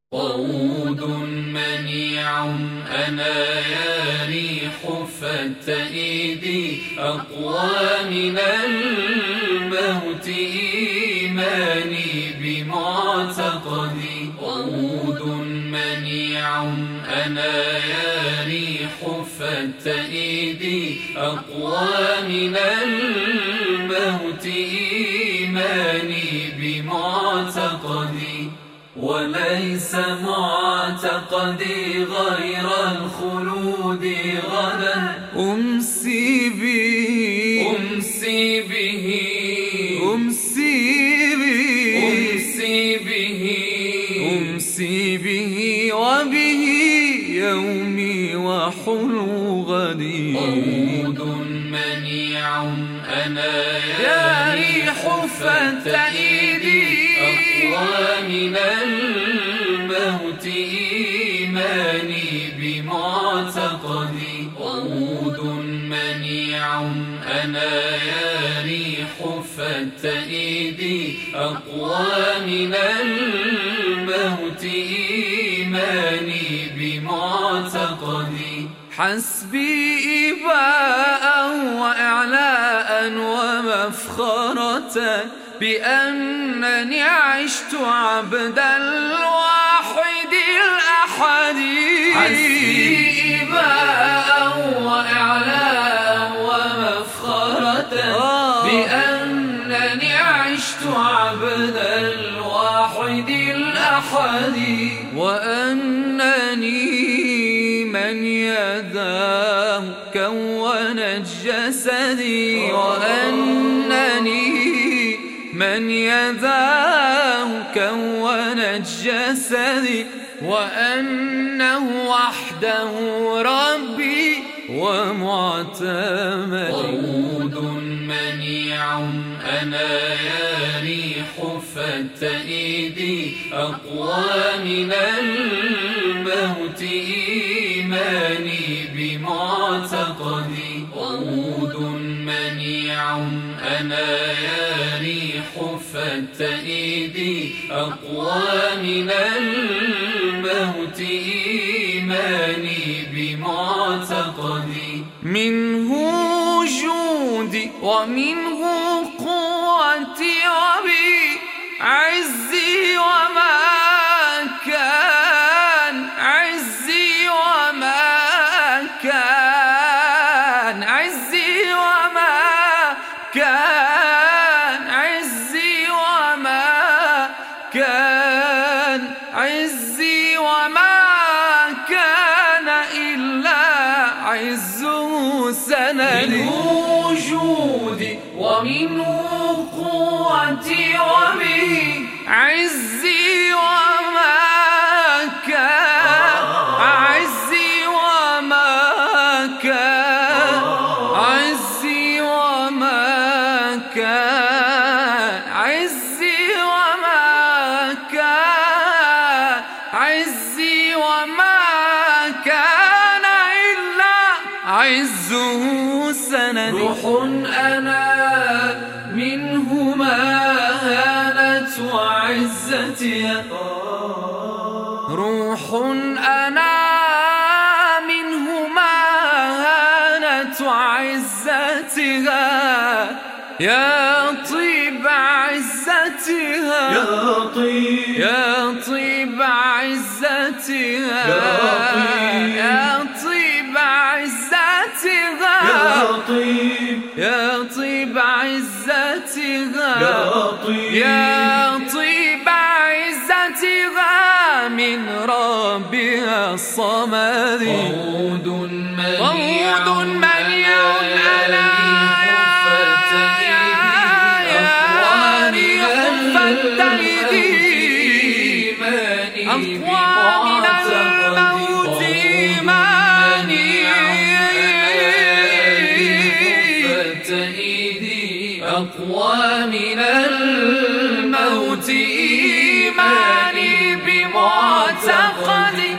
وعود منيع أنا يا ريح فالتأيدي أقوى من الموت إيماني بمعتقدي. وعود منيع أنا يا ريح فالتأيدي أقوى من الموت إيماني بمعتقدي. وليس معتقدي غير الخلود غدا أمسي به أمسي به أمسي به أمسي به أمسي به وبه يومي وحلو غدي. وعود منيع أنا يا ريح فالتأيدي أقوى من الموت إيماني بمعتقدي. وعود منيع أنا يا ريح فالتأيدي أقوى من الموت إيماني بمعتقدي. حسبي إباء وإعلاء ومفخرة بأنني عشت عبد الواحد الأحد. حسبي إباء وإعلاء ومفخرة بأنني عشت عبد الواحد الأحد. وأنني من يداه كونت جسدي. وأنني من يداه كونت جسدي. وأنه وحده ربي ومعتمدي. وعود منيع أنا يا ريح فالتأيدي أقوى من الموت إيماني بمعتقدي. وعود منيع أنا يا ريح فالتأيدي أقوى من الموت إيماني بمعتقدي. منه وجودي ومنه قوتي وبي عزي وما كان عزي وما كان عزي وما كان عزي وما كان عزي وما كان إلا عزه سندي. منه وجودي ومنه قوتي وبه عزي وما كان عزي وما كان عزي وما كان عزي وما كان عزي وما كان إلا عزه سندي. روح أنا منه ما هانت وعزتها. روح أنا منه ما هانت وعزتها. يا طيب عزتها يا طيب يا طيب عزتها يا طيب عزتها يا طيب يا طيب عزتها يا طيب عزتها من ربها الصمد. وعود منيع أنا أقوى من الموت إيماني فالتأيدي أقوى من الموت إيماني بمعتقدي.